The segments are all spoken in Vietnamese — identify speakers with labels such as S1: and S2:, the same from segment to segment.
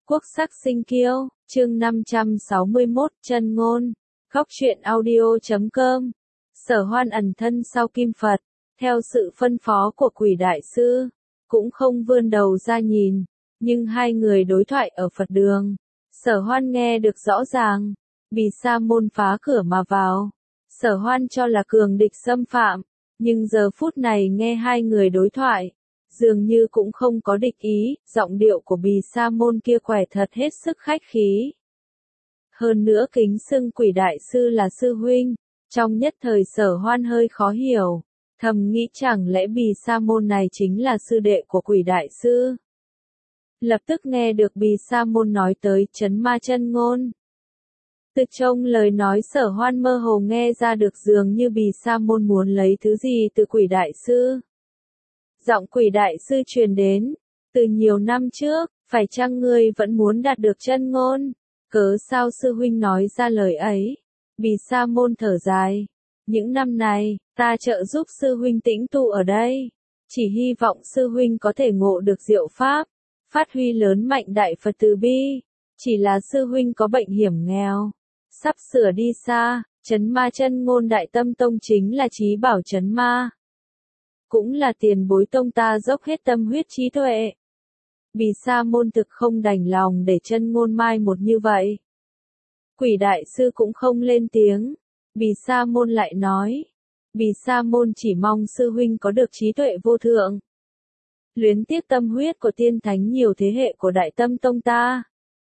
S1: Quốc sắc sinh kiêu, chương 561, chân ngôn. Góc truyện audio.com. Sở Hoan ẩn thân sau kim Phật, theo sự phân phó của Quỷ Đại Sư, cũng không vươn đầu ra nhìn, nhưng hai người đối thoại ở Phật đường. Sở Hoan nghe được rõ ràng, Bì Sa Môn phá cửa mà vào. Sở Hoan cho là cường địch xâm phạm, nhưng giờ phút này nghe hai người đối thoại, dường như cũng không có địch ý, giọng điệu của Bì Sa Môn kia quẻ thật hết sức khách khí. Hơn nữa kính xưng Quỷ Đại Sư là sư huynh, trong nhất thời Sở Hoan hơi khó hiểu, thầm nghĩ chẳng lẽ Bì Sa Môn này chính là sư đệ của Quỷ Đại Sư. Lập tức nghe được Bì Sa Môn nói tới chấn ma chân ngôn. Từ trong lời nói Sở Hoan mơ hồ nghe ra được dường như Bì Sa Môn muốn lấy thứ gì từ Quỷ Đại Sư. Giọng Quỷ Đại Sư truyền đến, từ nhiều năm trước, phải chăng ngươi vẫn muốn đạt được chân ngôn? Cớ sao sư huynh nói ra lời ấy? Bì Sa Môn thở dài, những năm này, ta trợ giúp sư huynh tĩnh tu ở đây, chỉ hy vọng sư huynh có thể ngộ được diệu pháp, phát huy lớn mạnh đại Phật từ bi, chỉ là sư huynh có bệnh hiểm nghèo, sắp sửa đi xa, chấn ma chân ngôn Đại Tâm Tông chính là trí bảo chấn ma. Cũng là tiền bối tông ta dốc hết tâm huyết trí tuệ. Bì Sa Môn thực không đành lòng để chân ngôn mai một như vậy. Quỷ Đại Sư cũng không lên tiếng. Bì Sa Môn lại nói. Bì Sa Môn chỉ mong sư huynh có được trí tuệ vô thượng. Luyến tiếc tâm huyết của tiên thánh nhiều thế hệ của Đại Tâm Tông ta.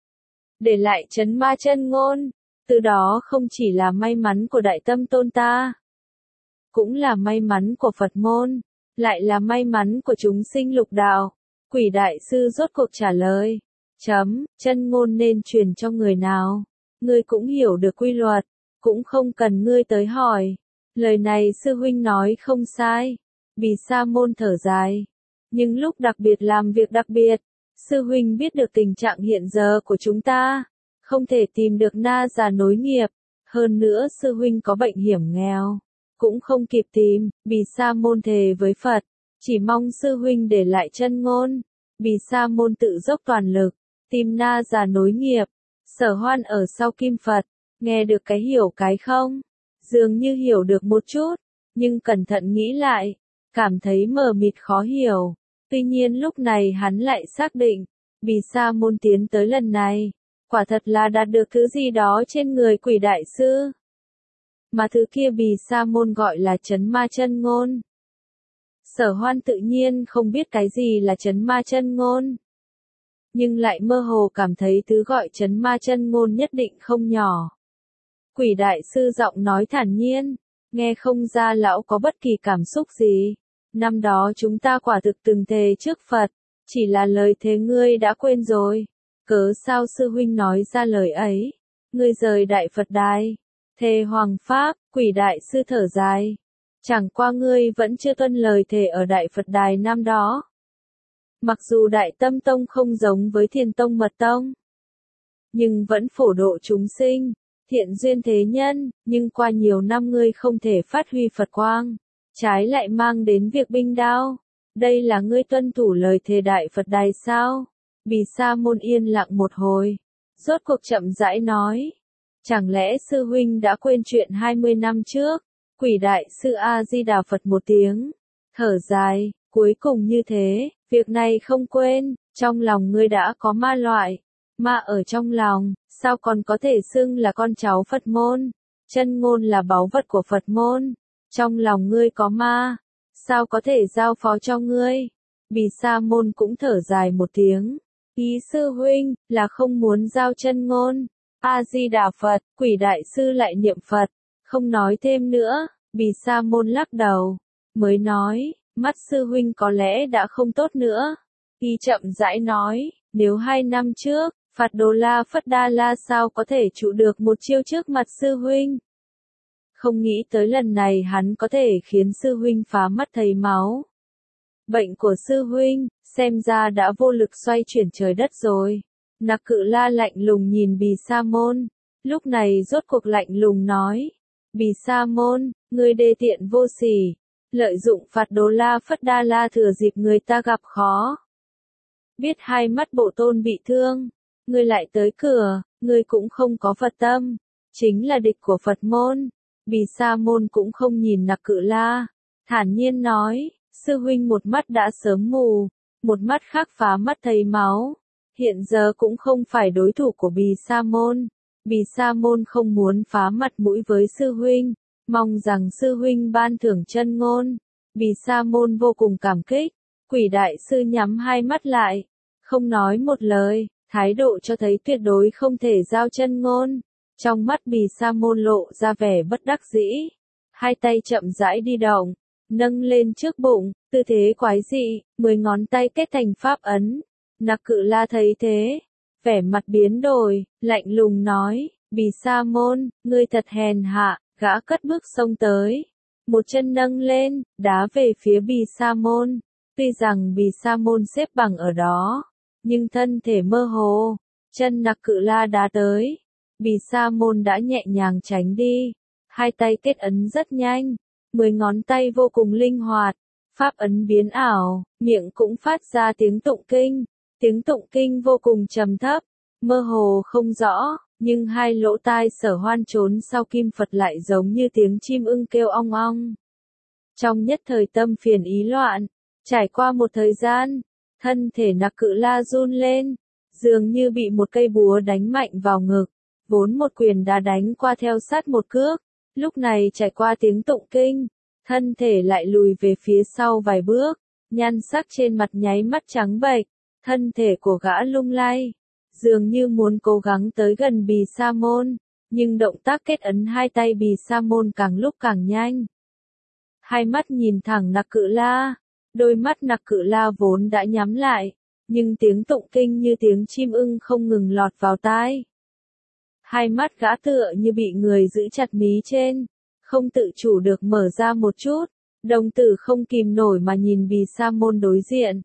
S1: Để lại chấn ma chân ngôn. Từ đó không chỉ là may mắn của Đại Tâm Tôn ta. Cũng là may mắn của Phật môn. Lại là may mắn của chúng sinh lục đạo. Quỷ Đại Sư rốt cuộc trả lời. Chân ngôn nên truyền cho người nào? Ngươi cũng hiểu được quy luật, cũng không cần ngươi tới hỏi. Lời này sư huynh nói không sai. Bì Sa Môn thở dài. Nhưng lúc đặc biệt làm việc đặc biệt, sư huynh biết được tình trạng hiện giờ của chúng ta. Không thể tìm được na già nối nghiệp. Hơn nữa sư huynh có bệnh hiểm nghèo. Cũng không kịp tìm, Bì Sa Môn thề với Phật, chỉ mong sư huynh để lại chân ngôn. Bì Sa Môn tự dốc toàn lực, tìm na già nối nghiệp. Sở Hoan ở sau kim Phật, nghe được cái hiểu cái không? Dường như hiểu được một chút, nhưng cẩn thận nghĩ lại, cảm thấy mờ mịt khó hiểu. Tuy nhiên lúc này hắn lại xác định, Bì Sa Môn tiến tới lần này, quả thật là đạt được thứ gì đó trên người Quỷ Đại Sư. Mà thứ kia Bì Sa Môn gọi là chấn ma chân ngôn. Sở Hoan tự nhiên không biết cái gì là chấn ma chân ngôn. Nhưng lại mơ hồ cảm thấy thứ gọi chấn ma chân ngôn nhất định không nhỏ. Quỷ Đại Sư giọng nói thản nhiên, nghe không ra lão có bất kỳ cảm xúc gì. Năm đó chúng ta quả thực từng thề trước Phật, chỉ là lời thề ngươi đã quên rồi. Cớ sao sư huynh nói ra lời ấy? Ngươi rời Đại Phật Đài. Thề Hoàng Pháp, Quỷ Đại Sư thở dài. Chẳng qua ngươi vẫn chưa tuân lời thề ở Đại Phật Đài năm đó. Mặc dù Đại Tâm Tông không giống với Thiền Tông Mật Tông, nhưng vẫn phổ độ chúng sinh, thiện duyên thế nhân, nhưng qua nhiều năm ngươi không thể phát huy Phật quang, trái lại mang đến việc binh đao. Đây là ngươi tuân thủ lời thề Đại Phật Đài sao? Bì Sa Môn yên lặng một hồi, rốt cuộc chậm rãi nói. Chẳng lẽ sư huynh đã quên chuyện 20 năm trước? Quỷ Đại Sư A Di Đà Phật một tiếng, thở dài, cuối cùng như thế, việc này không quên, trong lòng ngươi đã có ma loại, ma ở trong lòng, sao còn có thể xưng là con cháu Phật môn? Chân ngôn là báu vật của Phật môn, trong lòng ngươi có ma, sao có thể giao phó cho ngươi? Bì Sa Môn cũng thở dài một tiếng, ý sư huynh là không muốn giao chân ngôn. A Di Đà Phật, Quỷ Đại Sư lại niệm Phật, không nói thêm nữa. Bì Sa Môn lắc đầu, mới nói, mắt sư huynh có lẽ đã không tốt nữa. Y chậm rãi nói, nếu 2 năm trước, Phật Đồ La Phất Đa La sao có thể trụ được một chiêu trước mặt sư huynh. Không nghĩ tới lần này hắn có thể khiến sư huynh phá mắt thấy máu. Bệnh của sư huynh, xem ra đã vô lực xoay chuyển trời đất rồi. Nặc Cự La lạnh lùng nhìn Bì Sa Môn, lúc này rốt cuộc lạnh lùng nói. Bì Sa Môn, ngươi đê tiện vô sỉ, lợi dụng Phật Đồ La Phất Đa La thừa dịp người ta gặp khó. Biết hai mắt bộ tôn bị thương, ngươi lại tới cửa, ngươi cũng không có Phật tâm, chính là địch của Phật môn. Bì Sa môn cũng không nhìn Nặc Cự La, thản nhiên nói, sư huynh một mắt đã sớm mù, một mắt khác phá mắt thấy máu, hiện giờ cũng không phải đối thủ của Bì Sa môn. Bì Sa môn không muốn phá mặt mũi với sư huynh, mong rằng sư huynh ban thưởng chân ngôn. Bì Sa môn vô cùng cảm kích, Quỷ đại sư nhắm hai mắt lại, không nói một lời, thái độ cho thấy tuyệt đối không thể giao chân ngôn. Trong mắt Bì Sa môn lộ ra vẻ bất đắc dĩ, hai tay chậm rãi đi động, nâng lên trước bụng, tư thế quái dị, 10 ngón tay kết thành pháp ấn. Nặc Cự La thấy thế, vẻ mặt biến đổi, lạnh lùng nói, Bì Sa môn, ngươi thật hèn hạ. Gã cất bước xông tới, một chân nâng lên, đá về phía Bì Sa môn. Tuy rằng Bì Sa môn xếp bằng ở đó, nhưng thân thể mơ hồ, chân Nặc Cự La đá tới, Bì Sa môn đã nhẹ nhàng tránh đi, hai tay kết ấn rất nhanh, 10 ngón tay vô cùng linh hoạt, pháp ấn biến ảo, miệng cũng phát ra tiếng tụng kinh vô cùng trầm thấp, mơ hồ không rõ, nhưng hai lỗ tai Sở Hoan trốn sau kim Phật lại giống như tiếng chim ưng kêu ong ong. Trong nhất thời tâm phiền ý loạn, trải qua một thời gian, thân thể Nặc Cự La run lên, dường như bị một cây búa đánh mạnh vào ngực, vốn một quyền đã đánh qua theo sát một cước, lúc này trải qua tiếng tụng kinh, thân thể lại lùi về phía sau vài bước, nhan sắc trên mặt nháy mắt trắng bệch, thân thể của gã lung lay, dường như muốn cố gắng tới gần Bì Sa môn, nhưng động tác kết ấn hai tay Bì Sa môn càng lúc càng nhanh. Hai mắt nhìn thẳng Nặc Cự La, đôi mắt Nặc Cự La vốn đã nhắm lại, nhưng tiếng tụng kinh như tiếng chim ưng không ngừng lọt vào tai. Hai mắt gã tựa như bị người giữ chặt mí trên, không tự chủ được mở ra một chút, đồng tử không kìm nổi mà nhìn Bì Sa môn đối diện.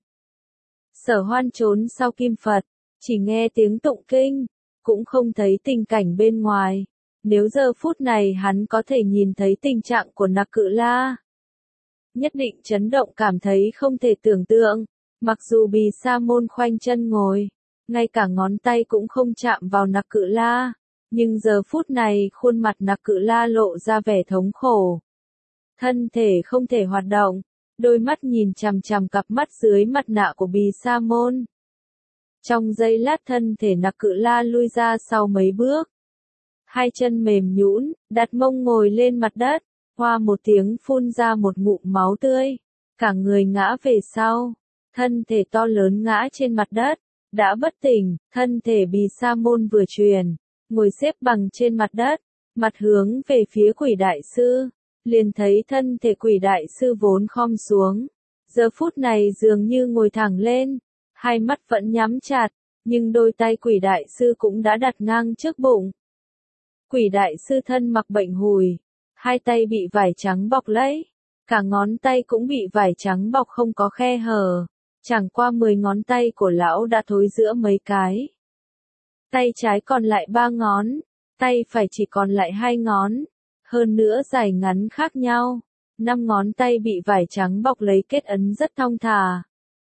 S1: Sở Hoan trốn sau kim Phật, chỉ nghe tiếng tụng kinh, cũng không thấy tình cảnh bên ngoài. Nếu giờ phút này hắn có thể nhìn thấy tình trạng của Nặc Cự La, nhất định chấn động cảm thấy không thể tưởng tượng. Mặc dù Bì Sa môn khoanh chân ngồi, ngay cả ngón tay cũng không chạm vào Nặc Cự La, nhưng giờ phút này khuôn mặt Nặc Cự La lộ ra vẻ thống khổ. Thân thể không thể hoạt động, đôi mắt nhìn chằm chằm cặp mắt dưới mặt nạ của Bì Sa môn. Trong giây lát thân thể Nặc Cự La lui ra sau mấy bước. Hai chân mềm nhũn, đặt mông ngồi lên mặt đất, hoa một tiếng phun ra một ngụm máu tươi, cả người ngã về sau, thân thể to lớn ngã trên mặt đất, đã bất tỉnh, thân thể Bì Sa môn vừa truyền, ngồi xếp bằng trên mặt đất, mặt hướng về phía Quỷ đại sư, liền thấy thân thể Quỷ đại sư vốn khom xuống, giờ phút này dường như ngồi thẳng lên, hai mắt vẫn nhắm chặt, nhưng đôi tay Quỷ đại sư cũng đã đặt ngang trước bụng. Quỷ đại sư thân mặc bệnh hùi, hai tay bị vải trắng bọc lấy, cả ngón tay cũng bị vải trắng bọc không có khe hở, chẳng qua 10 ngón tay của lão đã thối rữa mấy cái. Tay trái còn lại 3 ngón, tay phải chỉ còn lại 2 ngón, hơn nữa dài ngắn khác nhau, 5 ngón tay bị vải trắng bọc lấy kết ấn rất thong thả.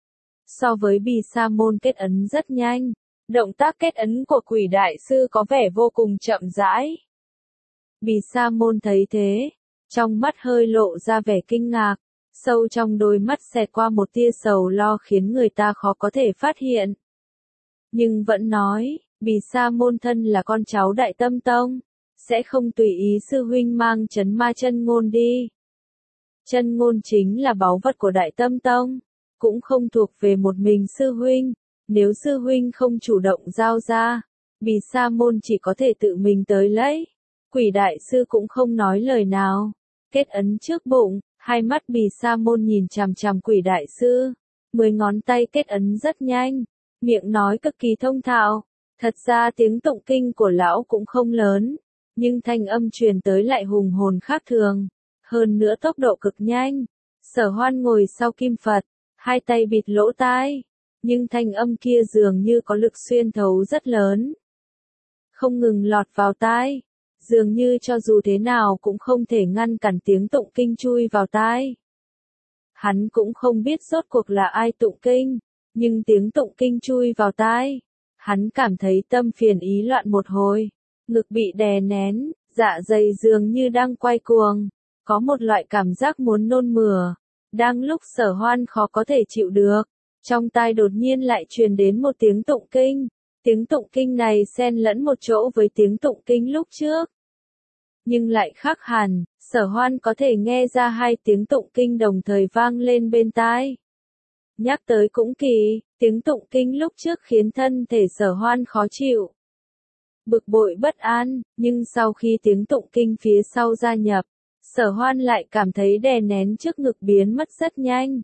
S1: So với Bì Sa môn kết ấn rất nhanh, động tác kết ấn của Quỷ đại sư có vẻ vô cùng chậm rãi. Bì Sa môn thấy thế, trong mắt hơi lộ ra vẻ kinh ngạc, sâu trong đôi mắt xẹt qua một tia sầu lo khiến người ta khó có thể phát hiện. Nhưng vẫn nói, Bì Sa môn thân là con cháu Đại Tâm Tông, sẽ không tùy ý sư huynh mang trấn ma chân ngôn đi. Chân ngôn chính là báu vật của Đại Tâm Tông, cũng không thuộc về một mình sư huynh, nếu sư huynh không chủ động giao ra, Bì Sa môn chỉ có thể tự mình tới lấy. Quỷ đại sư cũng không nói lời nào, kết ấn trước bụng, hai mắt Bì Sa môn nhìn chằm chằm Quỷ đại sư, 10 ngón tay kết ấn rất nhanh, miệng nói cực kỳ thông thạo, thật ra tiếng tụng kinh của lão cũng không lớn, nhưng thanh âm truyền tới lại hùng hồn khác thường, hơn nữa tốc độ cực nhanh. Sở Hoan ngồi sau kim Phật, hai tay bịt lỗ tai, nhưng thanh âm kia dường như có lực xuyên thấu rất lớn, không ngừng lọt vào tai, dường như cho dù thế nào cũng không thể ngăn cản tiếng tụng kinh chui vào tai. Hắn cũng không biết rốt cuộc là ai tụng kinh, nhưng tiếng tụng kinh chui vào tai, Hắn cảm thấy tâm phiền ý loạn một hồi, ngực bị đè nén, dạ dày dường như đang quay cuồng, có một loại cảm giác muốn nôn mửa. Đang lúc Sở Hoan khó có thể chịu được, trong tai đột nhiên lại truyền đến một tiếng tụng kinh. Tiếng tụng kinh này xen lẫn một chỗ với tiếng tụng kinh lúc trước, nhưng lại khác hẳn. Sở Hoan có thể nghe ra hai tiếng tụng kinh đồng thời vang lên bên tai. Nhắc tới cũng kỳ, tiếng tụng kinh lúc trước khiến thân thể Sở Hoan khó chịu, bực bội bất an, nhưng sau khi tiếng tụng kinh phía sau gia nhập, Sở Hoan lại cảm thấy đè nén trước ngực biến mất rất nhanh.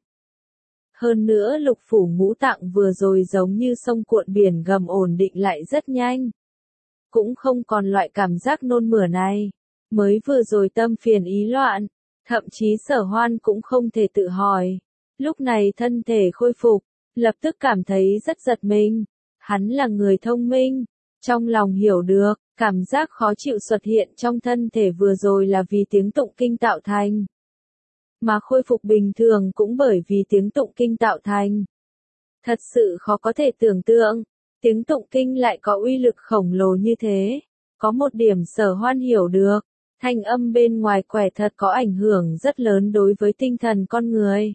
S1: Hơn nữa lục phủ ngũ tạng vừa rồi giống như sông cuộn biển gầm ổn định lại rất nhanh. Cũng không còn loại cảm giác nôn mửa này. Mới vừa rồi tâm phiền ý loạn, thậm chí Sở Hoan cũng không thể tự hỏi. Lúc này thân thể khôi phục, lập tức cảm thấy rất giật mình. Hắn là người thông minh, trong lòng hiểu được, cảm giác khó chịu xuất hiện trong thân thể vừa rồi là vì tiếng tụng kinh tạo thành. Mà khôi phục bình thường cũng bởi vì tiếng tụng kinh tạo thành. Thật sự khó có thể tưởng tượng, tiếng tụng kinh lại có uy lực khổng lồ như thế. Có một điểm Sở Hoan hiểu được, thanh âm bên ngoài quả thật có ảnh hưởng rất lớn đối với tinh thần con người.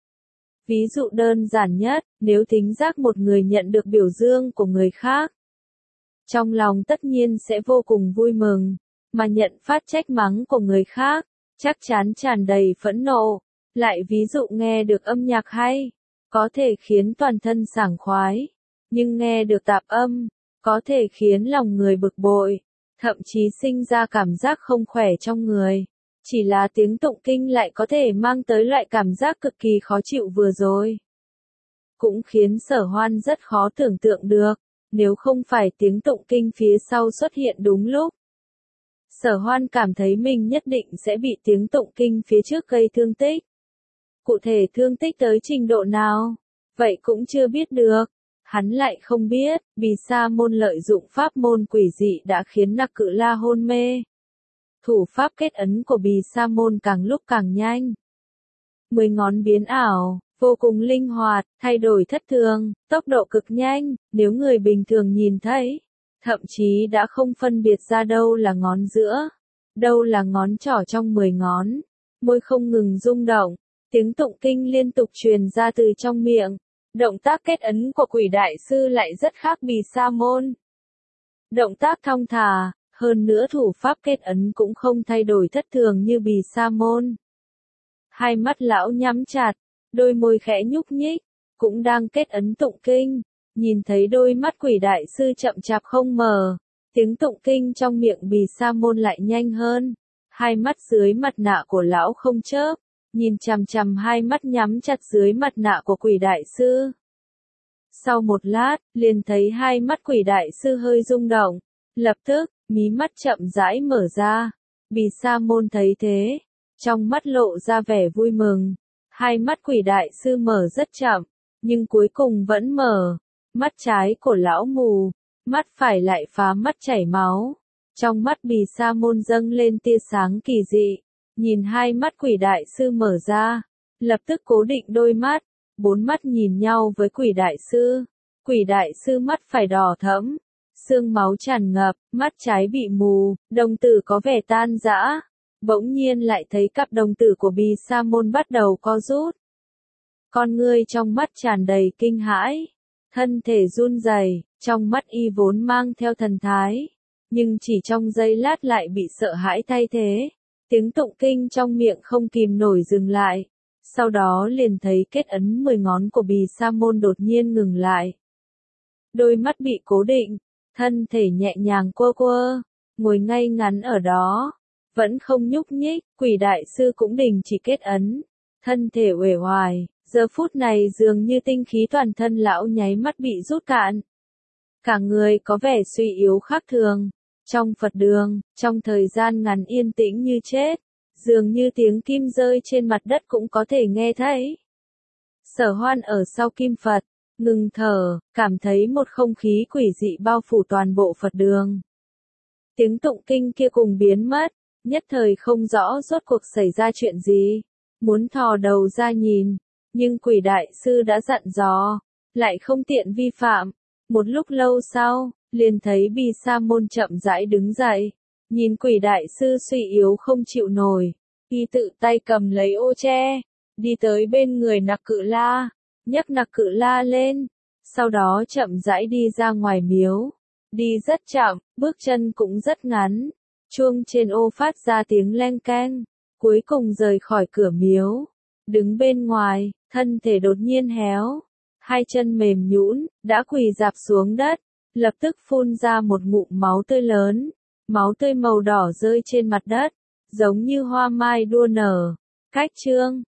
S1: Ví dụ đơn giản nhất, nếu thính giác một người nhận được biểu dương của người khác, trong lòng tất nhiên sẽ vô cùng vui mừng, mà nhận phát trách mắng của người khác, chắc chắn tràn đầy phẫn nộ. Lại ví dụ nghe được âm nhạc hay, có thể khiến toàn thân sảng khoái, nhưng nghe được tạp âm, có thể khiến lòng người bực bội, thậm chí sinh ra cảm giác không khỏe trong người. Chỉ là tiếng tụng kinh lại có thể mang tới loại cảm giác cực kỳ khó chịu vừa rồi. Cũng khiến Sở Hoan rất khó tưởng tượng được, nếu không phải tiếng tụng kinh phía sau xuất hiện đúng lúc. Sở Hoan cảm thấy mình nhất định sẽ bị tiếng tụng kinh phía trước gây thương tích. Cụ thể thương tích tới trình độ nào? Vậy cũng chưa biết được. Hắn lại không biết, Bì Sa Môn lợi dụng pháp môn quỷ dị đã khiến Nặc Cự La hôn mê. Thủ pháp kết ấn của Bì Sa Môn càng lúc càng nhanh. 10 ngón biến ảo, vô cùng linh hoạt, thay đổi thất thường, tốc độ cực nhanh, nếu người bình thường nhìn thấy, thậm chí đã không phân biệt ra đâu là ngón giữa, đâu là ngón trỏ trong 10 ngón. Môi không ngừng rung động, tiếng tụng kinh liên tục truyền ra từ trong miệng. Động tác kết ấn của Quỷ Đại Sư lại rất khác Bì Sa Môn. Động tác thong thả, hơn nữa thủ pháp kết ấn cũng không thay đổi thất thường như Bì Sa Môn. Hai mắt lão nhắm chặt, đôi môi khẽ nhúc nhích, cũng đang kết ấn tụng kinh. Nhìn thấy đôi mắt Quỷ Đại Sư chậm chạp không mở, tiếng tụng kinh trong miệng Bì Sa Môn lại nhanh hơn. Hai mắt dưới mặt nạ của lão không chớp, nhìn chằm chằm hai mắt nhắm chặt dưới mặt nạ của Quỷ Đại Sư. Sau một lát, liền thấy hai mắt Quỷ Đại Sư hơi rung động, lập tức, mí mắt chậm rãi mở ra. Bì Sa Môn thấy thế, trong mắt lộ ra vẻ vui mừng. Hai mắt Quỷ Đại Sư mở rất chậm, nhưng cuối cùng vẫn mở. Mắt trái của lão mù, mắt phải lại phá mắt chảy máu. Trong mắt Bì Sa Môn dâng lên tia sáng kỳ dị. Nhìn hai mắt Quỷ Đại Sư mở ra, lập tức cố định đôi mắt, 4 mắt nhìn nhau với Quỷ Đại Sư. Quỷ Đại Sư mắt phải đỏ thẫm, xương máu tràn ngập, mắt trái bị mù, đồng tử có vẻ tan rã. Bỗng nhiên lại thấy cặp đồng tử của Bì Sa Môn bắt đầu co rút. Con ngươi trong mắt tràn đầy kinh hãi, thân thể run rẩy, trong mắt y vốn mang theo thần thái, nhưng chỉ trong giây lát lại bị sợ hãi thay thế. Tiếng tụng kinh trong miệng không kìm nổi dừng lại, sau đó liền thấy kết ấn 10 ngón của Bì Sa Môn đột nhiên ngừng lại. Đôi mắt bị cố định, thân thể nhẹ nhàng quơ quơ, ngồi ngay ngắn ở đó, vẫn không nhúc nhích. Quỷ Đại Sư cũng đình chỉ kết ấn, thân thể uể oải, giờ phút này dường như tinh khí toàn thân lão nháy mắt bị rút cạn. Cả người có vẻ suy yếu khác thường. Trong Phật đường, trong thời gian ngắn yên tĩnh như chết, dường như tiếng kim rơi trên mặt đất cũng có thể nghe thấy. Sở Hoan ở sau kim Phật, ngừng thở, cảm thấy một không khí quỷ dị bao phủ toàn bộ Phật đường. Tiếng tụng kinh kia cùng biến mất, nhất thời không rõ rốt cuộc xảy ra chuyện gì. Muốn thò đầu ra nhìn, nhưng Quỷ Đại Sư đã dặn dò, lại không tiện vi phạm. Một lúc lâu sau, liền thấy Bì Sa Môn chậm rãi đứng dậy, nhìn Quỷ đại sư suy yếu không chịu nổi, y tự tay cầm lấy ô tre, đi tới bên người Nặc Cự La, nhấc Nặc Cự La lên, sau đó chậm rãi đi ra ngoài miếu, đi rất chậm, bước chân cũng rất ngắn, chuông trên ô phát ra tiếng leng keng, cuối cùng rời khỏi cửa miếu, đứng bên ngoài, thân thể đột nhiên héo, hai chân mềm nhũn, đã quỳ rạp xuống đất, lập tức phun ra một ngụm máu tươi lớn, máu tươi màu đỏ rơi trên mặt đất, giống như hoa mai đua nở. Cách chương